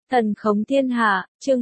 Thần khống thiên hạ, chương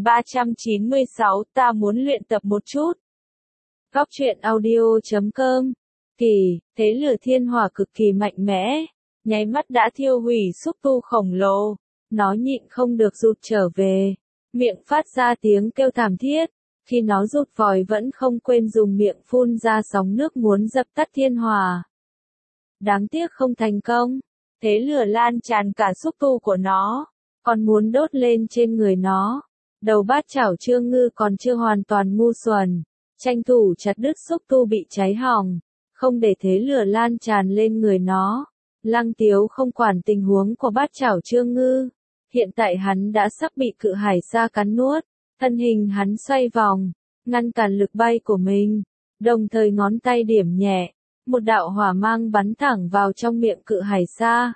1396, ta muốn luyện tập một chút. Góc truyện audio.com. Thế lửa thiên hỏa cực kỳ mạnh mẽ, nháy mắt đã thiêu hủy xúc tu khổng lồ, nó nhịn không được rụt trở về, miệng phát ra tiếng kêu thảm thiết, khi nó rụt vòi vẫn không quên dùng miệng phun ra sóng nước muốn dập tắt thiên hỏa. Đáng tiếc không thành công, thế lửa lan tràn cả xúc tu của nó, còn muốn đốt lên trên người nó. Đầu bát chảo Trương Ngư còn chưa hoàn toàn ngu xuẩn, tranh thủ chặt đứt xúc tu bị cháy hỏng, không để thế lửa lan tràn lên người nó. Lăng Tiếu không quản tình huống của bát chảo Trương Ngư, hiện tại hắn đã sắp bị cự hải sa cắn nuốt, thân hình hắn xoay vòng, ngăn cản lực bay của mình, đồng thời ngón tay điểm nhẹ, một đạo hỏa mang bắn thẳng vào trong miệng cự hải sa.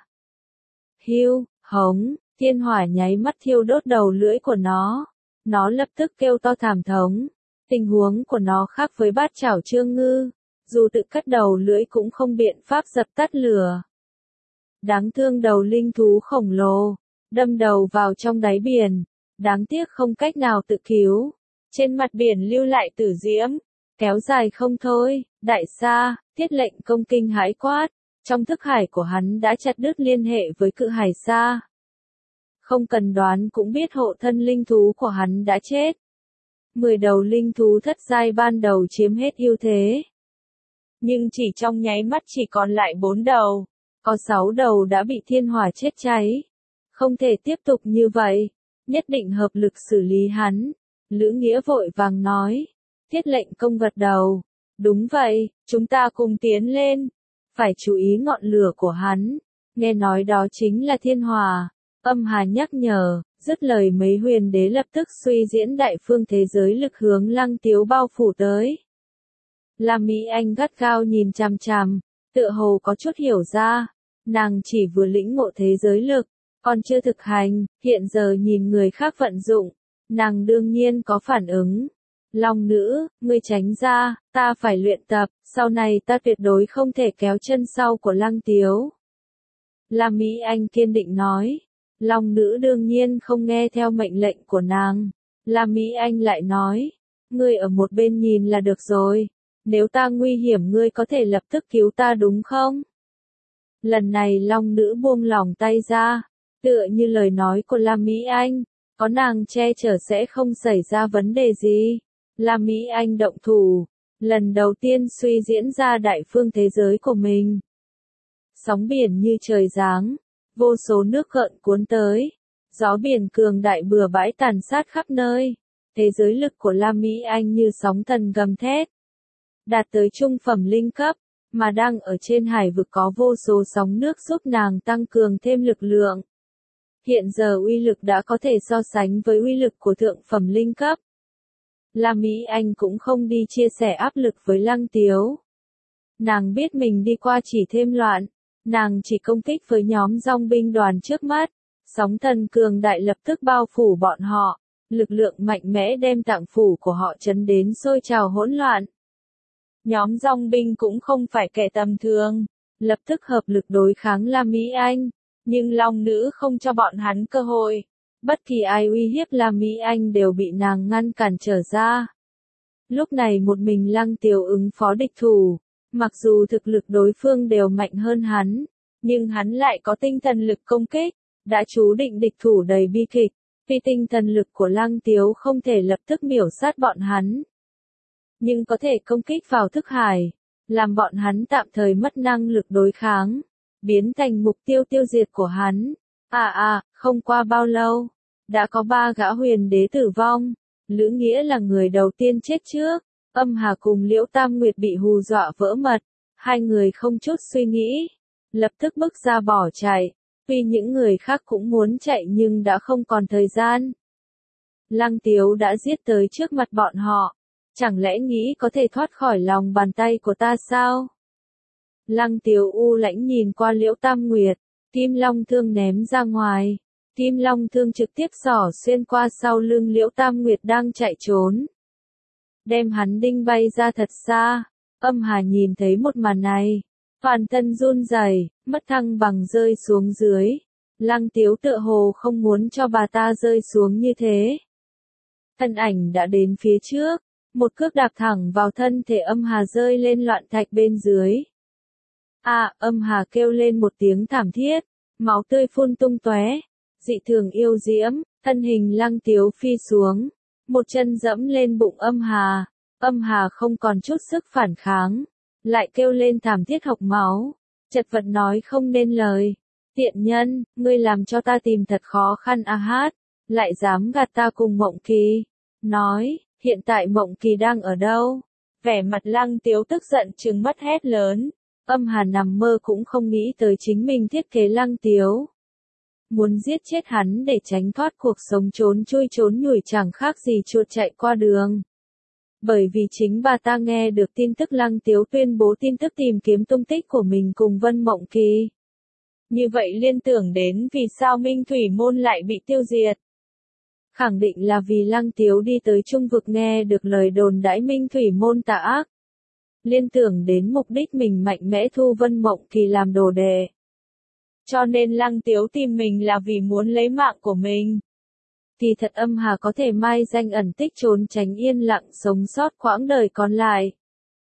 Hiu, hống, thiên hỏa nháy mắt thiêu đốt đầu lưỡi của nó lập tức kêu to thảm thống. Tình huống của nó khác với bát chảo Trương Ngư, dù tự cắt đầu lưỡi cũng không biện pháp dập tắt lửa. Đáng thương đầu linh thú khổng lồ, đâm đầu vào trong đáy biển, đáng tiếc không cách nào tự cứu. Trên mặt biển lưu lại tử diễm, kéo dài không thôi. Đại sa, Thiết Lệnh Công kinh hãi quát, trong thức hải của hắn đã chặt đứt liên hệ với cự hải sa. Không cần đoán cũng biết hộ thân linh thú của hắn đã chết. 10 đầu linh thú thất giai ban đầu chiếm hết ưu thế. Nhưng chỉ trong nháy mắt chỉ còn lại 4 đầu, có 6 đầu đã bị thiên hỏa chết cháy. Không thể tiếp tục như vậy, nhất định hợp lực xử lý hắn. Lữ Nghĩa vội vàng nói. Thiết Lệnh Công gật đầu. Đúng vậy, chúng ta cùng tiến lên. Phải chú ý ngọn lửa của hắn. Nghe nói đó chính là thiên hỏa. Âm Hà nhắc nhở, dứt lời mấy huyền đế lập tức suy diễn đại phương thế giới lực hướng Lăng Tiếu bao phủ tới. Lam Mỹ Anh gắt gao nhìn chằm chằm, tựa hồ có chút hiểu ra, nàng chỉ vừa lĩnh ngộ thế giới lực, còn chưa thực hành, hiện giờ nhìn người khác vận dụng, nàng đương nhiên có phản ứng. Long nữ, ngươi tránh ra, ta phải luyện tập, sau này ta tuyệt đối không thể kéo chân sau của Lăng Tiếu. Lam Mỹ Anh kiên định nói. Long nữ đương nhiên không nghe theo mệnh lệnh của nàng. Lam Mỹ Anh lại nói, ngươi ở một bên nhìn là được rồi, nếu ta nguy hiểm ngươi có thể lập tức cứu ta đúng không? Lần này Long nữ buông lỏng tay ra, tựa như lời nói của Lam Mỹ Anh, có nàng che chở sẽ không xảy ra vấn đề gì. Lam Mỹ Anh động thủ, lần đầu tiên suy diễn ra đại phương thế giới của mình. Sóng biển như trời giáng. Vô số nước gợn cuốn tới, gió biển cường đại bừa bãi tàn sát khắp nơi, thế giới lực của Lam Mỹ Anh như sóng thần gầm thét, đạt tới trung phẩm linh cấp, mà đang ở trên hải vực có vô số sóng nước giúp nàng tăng cường thêm lực lượng. Hiện giờ uy lực đã có thể so sánh với uy lực của thượng phẩm linh cấp. Lam Mỹ Anh cũng không đi chia sẻ áp lực với Lăng Tiếu. Nàng biết mình đi qua chỉ thêm loạn. Nàng chỉ công kích với nhóm dòng binh đoàn trước mắt, sóng thần cường đại lập tức bao phủ bọn họ, lực lượng mạnh mẽ đem tạng phủ của họ chấn đến sôi trào hỗn loạn. Nhóm dòng binh cũng không phải kẻ tầm thường, lập tức hợp lực đối kháng Lam Mỹ Anh, nhưng Long nữ không cho bọn hắn cơ hội, bất kỳ ai uy hiếp Lam Mỹ Anh đều bị nàng ngăn cản trở ra. Lúc này một mình Lăng Tiếu ứng phó địch thủ. Mặc dù thực lực đối phương đều mạnh hơn hắn, nhưng hắn lại có tinh thần lực công kích, đã chú định địch thủ đầy bi kịch, vì tinh thần lực của Lăng Tiếu không thể lập tức miểu sát bọn hắn. Nhưng có thể công kích vào thức hải, làm bọn hắn tạm thời mất năng lực đối kháng, biến thành mục tiêu tiêu diệt của hắn. Không qua bao lâu, đã có 3 gã huyền đế tử vong, Lữ Nghĩa là người đầu tiên chết trước. Âm Hà cùng Liễu Tam Nguyệt bị hù dọa vỡ mật, hai người không chút suy nghĩ, lập tức bước ra bỏ chạy, vì những người khác cũng muốn chạy nhưng đã không còn thời gian. Lăng Tiếu đã giết tới trước mặt bọn họ, chẳng lẽ nghĩ có thể thoát khỏi lòng bàn tay của ta sao? Lăng Tiếu u lãnh nhìn qua Liễu Tam Nguyệt, Kim Long thương ném ra ngoài, Kim Long thương trực tiếp xỏ xuyên qua sau lưng Liễu Tam Nguyệt đang chạy trốn. Đem hắn đinh bay ra thật xa. Âm Hà nhìn thấy một màn này, toàn thân run rẩy, mất thăng bằng rơi xuống dưới, Lăng Tiếu tựa hồ không muốn cho bà ta rơi xuống như thế. Thân ảnh đã đến phía trước, một cước đạp thẳng vào thân thể Âm Hà rơi lên loạn thạch bên dưới. Âm Hà kêu lên một tiếng thảm thiết, máu tươi phun tung tóe, dị thường yêu diễm, thân hình Lăng Tiếu phi xuống, một chân dẫm lên bụng Âm Hà. Âm Hà không còn chút sức phản kháng, lại kêu lên thảm thiết hộc máu, chật vật nói không nên lời. Tiện nhân, ngươi làm cho ta tìm thật khó khăn hát, lại dám gạt ta cùng Mộng Kỳ. Nói, hiện tại Mộng Kỳ đang ở đâu? Vẻ mặt Lăng Tiếu tức giận trừng mắt hét lớn. Âm Hà nằm mơ cũng không nghĩ tới chính mình thiết kế Lăng Tiếu. Muốn giết chết hắn để tránh thoát cuộc sống trốn chui trốn nhủi chẳng khác gì chuột chạy qua đường. Bởi vì chính bà ta nghe được tin tức Lăng Tiếu tuyên bố tin tức tìm kiếm tung tích của mình cùng Vân Mộng Kỳ. Như vậy liên tưởng đến vì sao Minh Thủy Môn lại bị tiêu diệt. Khẳng định là vì Lăng Tiếu đi tới Trung Vực nghe được lời đồn đãi Minh Thủy Môn tà ác. Liên tưởng đến mục đích mình mạnh mẽ thu Vân Mộng Kỳ làm đồ đệ. Cho nên Lăng Tiếu tìm mình là vì muốn lấy mạng của mình. Kỳ thật Âm Hà có thể mai danh ẩn tích trốn tránh yên lặng sống sót quãng đời còn lại.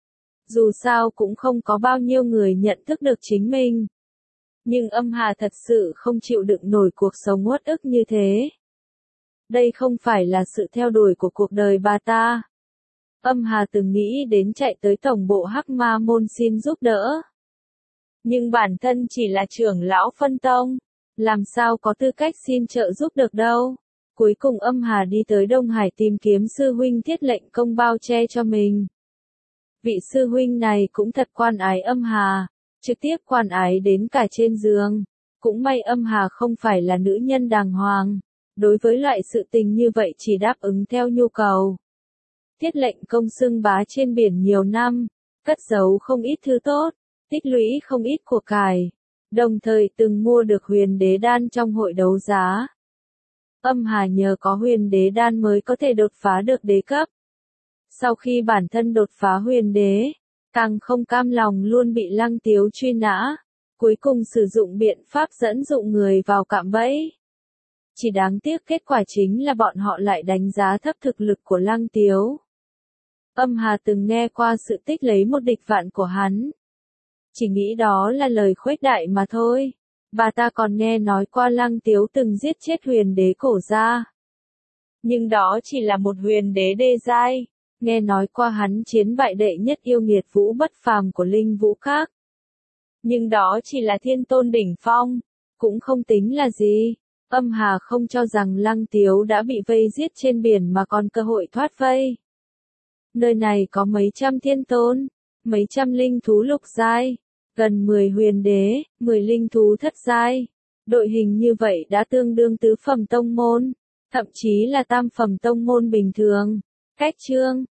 Dù sao cũng không có bao nhiêu người nhận thức được chính mình. Nhưng Âm Hà thật sự không chịu đựng nổi cuộc sống uất ức như thế. Đây không phải là sự theo đuổi của cuộc đời bà ta. Âm Hà từng nghĩ đến chạy tới tổng bộ Hắc Ma Môn xin giúp đỡ. Nhưng bản thân chỉ là trưởng lão phân tông, làm sao có tư cách xin trợ giúp được đâu. Cuối cùng Âm Hà đi tới Đông Hải tìm kiếm sư huynh Thiết Lệnh Công bao che cho mình. Vị sư huynh này cũng thật quan ái Âm Hà, trực tiếp quan ái đến cả trên giường. Cũng may Âm Hà không phải là nữ nhân đàng hoàng, đối với loại sự tình như vậy chỉ đáp ứng theo nhu cầu. Thiết Lệnh Công xưng bá trên biển nhiều năm, cất giấu không ít thứ tốt, tích lũy không ít của cải, đồng thời từng mua được huyền đế đan trong hội đấu giá. Âm Hà nhờ có huyền đế đan mới có thể đột phá được đế cấp. Sau khi bản thân đột phá huyền đế, càng không cam lòng luôn bị Lăng Tiếu truy nã, cuối cùng sử dụng biện pháp dẫn dụ người vào cạm bẫy. Chỉ đáng tiếc kết quả chính là bọn họ lại đánh giá thấp thực lực của Lăng Tiếu. Âm Hà từng nghe qua sự tích lấy một địch vạn của hắn. Chỉ nghĩ đó là lời khuếch đại mà thôi. Bà ta còn nghe nói qua Lăng Tiếu từng giết chết huyền đế Cổ Gia. Nhưng đó chỉ là một huyền đế đê giai. Nghe nói qua hắn chiến bại đệ nhất yêu nghiệt Vũ Bất Phàm của Linh Vũ Các. Nhưng đó chỉ là thiên tôn đỉnh phong, cũng không tính là gì. Âm Hà không cho rằng Lăng Tiếu đã bị vây giết trên biển mà còn cơ hội thoát vây. Nơi này có mấy trăm thiên tôn, mấy trăm linh thú lục giai, gần 10 huyền đế, 10 linh thú thất giai. Đội hình như vậy đã tương đương tứ phẩm tông môn, thậm chí là tam phẩm tông môn bình thường. Cách chương